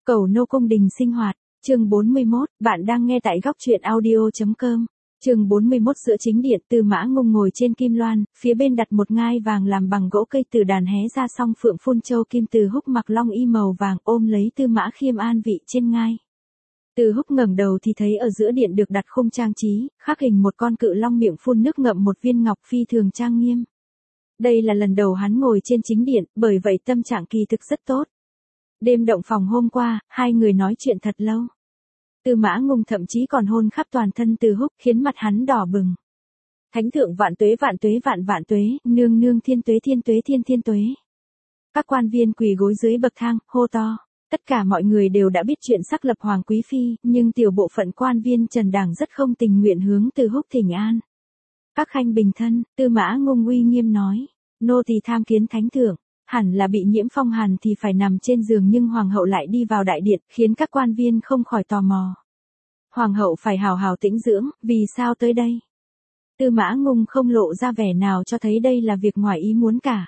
Cầu nô cung đình sinh hoạt, chương 41, bạn đang nghe tại góc truyện audio.com. Chương 41 giữa chính điện, Tư Mã Ngung ngồi trên kim loan, phía bên đặt một ngai vàng làm bằng gỗ cây từ đàn hé ra song phượng phun châu kim. Từ Húc mặc long y màu vàng ôm lấy Tư Mã Khiêm an vị trên ngai. Từ Húc ngẩng đầu thì thấy ở giữa điện được đặt khung trang trí, khắc hình một con cự long miệng phun nước ngậm một viên ngọc phi thường trang nghiêm. Đây là lần đầu hắn ngồi trên chính điện, bởi vậy tâm trạng kỳ thực rất tốt. Đêm động phòng hôm qua, hai người nói chuyện thật lâu. Tư Mã Ngung thậm chí còn hôn khắp toàn thân Từ Húc, khiến mặt hắn đỏ bừng. Thánh thượng vạn tuế vạn tuế vạn vạn tuế, nương nương thiên tuế thiên tuế thiên thiên tuế. Các quan viên quỳ gối dưới bậc thang, hô to. Tất cả mọi người đều đã biết chuyện xác lập Hoàng Quý Phi, nhưng tiểu bộ phận quan viên Trần Đảng rất không tình nguyện hướng Từ Húc thỉnh an. Các khanh bình thân, Tư Mã Ngung uy nghiêm nói. Nô tỳ tham kiến thánh thượng. Hẳn là bị nhiễm phong hàn thì phải nằm trên giường, nhưng hoàng hậu lại đi vào đại điện, khiến các quan viên không khỏi tò mò. Hoàng hậu phải hào hào tĩnh dưỡng, vì sao tới đây? Tư Mã Ngung không lộ ra vẻ nào cho thấy đây là việc ngoài ý muốn cả.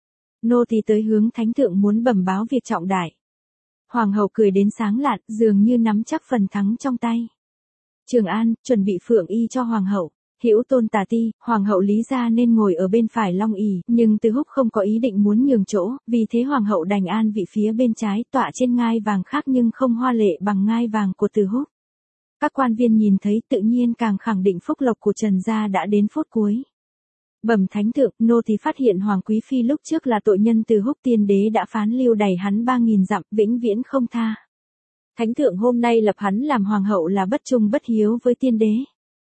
Nô tỳ tới hướng thánh thượng muốn bẩm báo việc trọng đại. Hoàng hậu cười đến sáng lạn, dường như nắm chắc phần thắng trong tay. Trường An, chuẩn bị phượng y cho hoàng hậu. Hữu Tôn Tả Ti, hoàng hậu Lý gia nên ngồi ở bên phải long ỷ, nhưng Từ Húc không có ý định muốn nhường chỗ, vì thế hoàng hậu đành an vị phía bên trái, tọa trên ngai vàng khác nhưng không hoa lệ bằng ngai vàng của Từ Húc. Các quan viên nhìn thấy tự nhiên càng khẳng định phúc lộc của Trần gia đã đến phút cuối. Bẩm thánh thượng, nô thì phát hiện Hoàng Quý Phi lúc trước là tội nhân. Từ Húc tiên đế đã phán lưu đày hắn 3.000 dặm, vĩnh viễn không tha. Thánh thượng hôm nay lập hắn làm hoàng hậu là bất trung bất hiếu với tiên đế.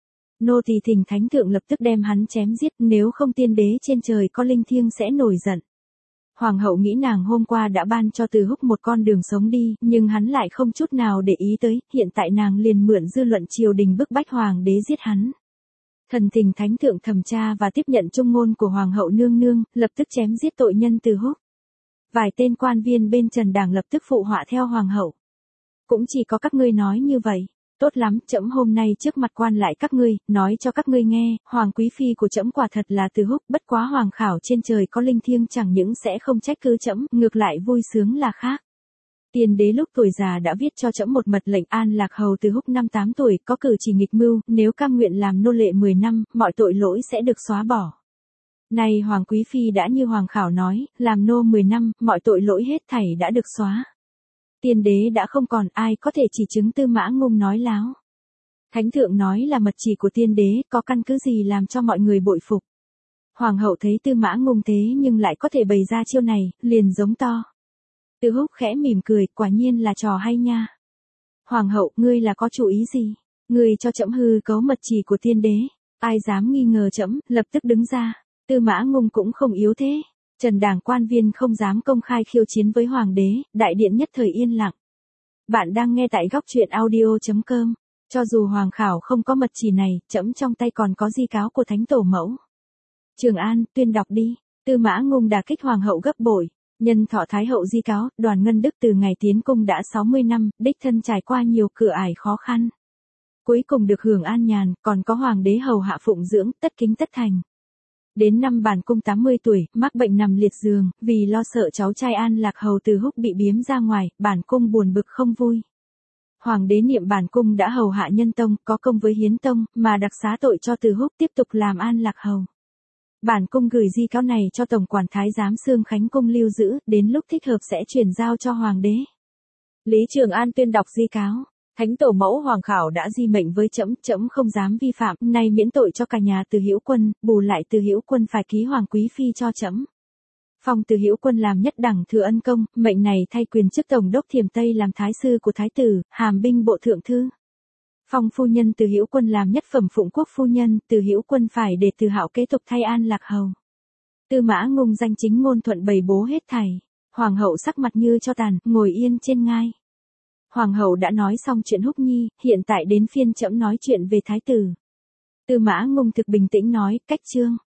Nô tỳ thỉnh thánh thượng lập tức đem hắn chém giết, nếu không tiên đế trên trời có linh thiêng sẽ nổi giận. Hoàng hậu nghĩ nàng hôm qua đã ban cho Từ Húc một con đường sống đi, nhưng hắn lại không chút nào để ý tới, hiện tại nàng liền mượn dư luận triều đình bức bách hoàng đế giết hắn. Thần thỉnh thánh thượng thẩm tra và tiếp nhận chung ngôn của hoàng hậu nương nương, lập tức chém giết tội nhân Từ Húc. Vài tên quan viên bên Trần Đảng lập tức phụ họa theo hoàng hậu. Cũng chỉ có các ngươi nói như vậy. Tốt lắm, trẫm hôm nay trước mặt quan lại các ngươi, nói cho các ngươi nghe, Hoàng Quý Phi của trẫm quả thật là Từ Húc, bất quá hoàng khảo trên trời có linh thiêng chẳng những sẽ không trách cứ trẫm, ngược lại vui sướng là khác. Tiên đế lúc tuổi già đã viết cho trẫm một mật lệnh an lạc hầu Từ Húc năm 8 tuổi, có cử chỉ nghịch mưu, nếu cam nguyện làm nô lệ 10 năm, mọi tội lỗi sẽ được xóa bỏ. Nay Hoàng Quý Phi đã như hoàng khảo nói, làm nô 10 năm, mọi tội lỗi hết thảy đã được xóa. Tiên đế đã không còn, ai có thể chỉ chứng Tư Mã Ngung nói láo. Thánh thượng nói là mật chỉ của tiên đế, có căn cứ gì làm cho mọi người bội phục. Hoàng hậu thấy Tư Mã Ngung thế nhưng lại có thể bày ra chiêu này, liền giống to. Từ Húc khẽ mỉm cười, quả nhiên là trò hay nha. Hoàng hậu, ngươi là có chủ ý gì? Ngươi cho trẫm hư cấu mật chỉ của tiên đế. Ai dám nghi ngờ trẫm, lập tức đứng ra. Tư Mã Ngung cũng không yếu thế. Trần Đảng quan viên không dám công khai khiêu chiến với hoàng đế, đại điện nhất thời yên lặng. Bạn đang nghe tại góc truyện audio.com. Cho dù hoàng khảo không có mật chỉ này, trẫm trong tay còn có di cáo của thánh tổ mẫu. Trường An, tuyên đọc đi. Tư Mã Ngung đả kích hoàng hậu gấp bội. Nhân thọ thái hậu di cáo, Đoàn Ngân Đức từ ngày tiến cung đã 60 năm, đích thân trải qua nhiều cửa ải khó khăn. Cuối cùng được hưởng an nhàn, còn có hoàng đế hầu hạ phụng dưỡng, tất kính tất thành. Đến năm bản cung 80 tuổi, mắc bệnh nằm liệt giường, vì lo sợ cháu trai an lạc hầu Từ Húc bị biếm ra ngoài, bản cung buồn bực không vui. Hoàng đế niệm bản cung đã hầu hạ nhân tông, có công với hiến tông, mà đặc xá tội cho Từ Húc tiếp tục làm an lạc hầu. Bản cung gửi di cáo này cho tổng quản thái giám Xương Khánh cung lưu giữ, đến lúc thích hợp sẽ chuyển giao cho hoàng đế. Lý Trường An tuyên đọc di cáo. Thánh tổ mẫu hoàng khảo đã di mệnh với trẫm, trẫm không dám vi phạm, nay miễn tội cho cả nhà Từ Hữu Quân, bù lại Từ Hữu Quân phải ký Hoàng Quý Phi cho trẫm. Phong Từ Hữu Quân làm nhất đẳng thừa ân công, mệnh này thay quyền chức tổng đốc Thiểm Tây làm thái sư của thái tử, hàm binh bộ thượng thư. Phong phu nhân Từ Hữu Quân làm nhất phẩm phụng quốc phu nhân, Từ Hữu Quân phải để Từ Hạo kế tục thay an lạc hầu. Tư Mã Ngung danh chính ngôn thuận bày bố hết thảy. Hoàng hậu sắc mặt như cho tàn, ngồi yên trên ngai. Hoàng hậu đã nói xong chuyện Húc Nhi, hiện tại đến phiên trẫm nói chuyện về thái tử. Tư Mã Ngung thực bình tĩnh nói, cách chương.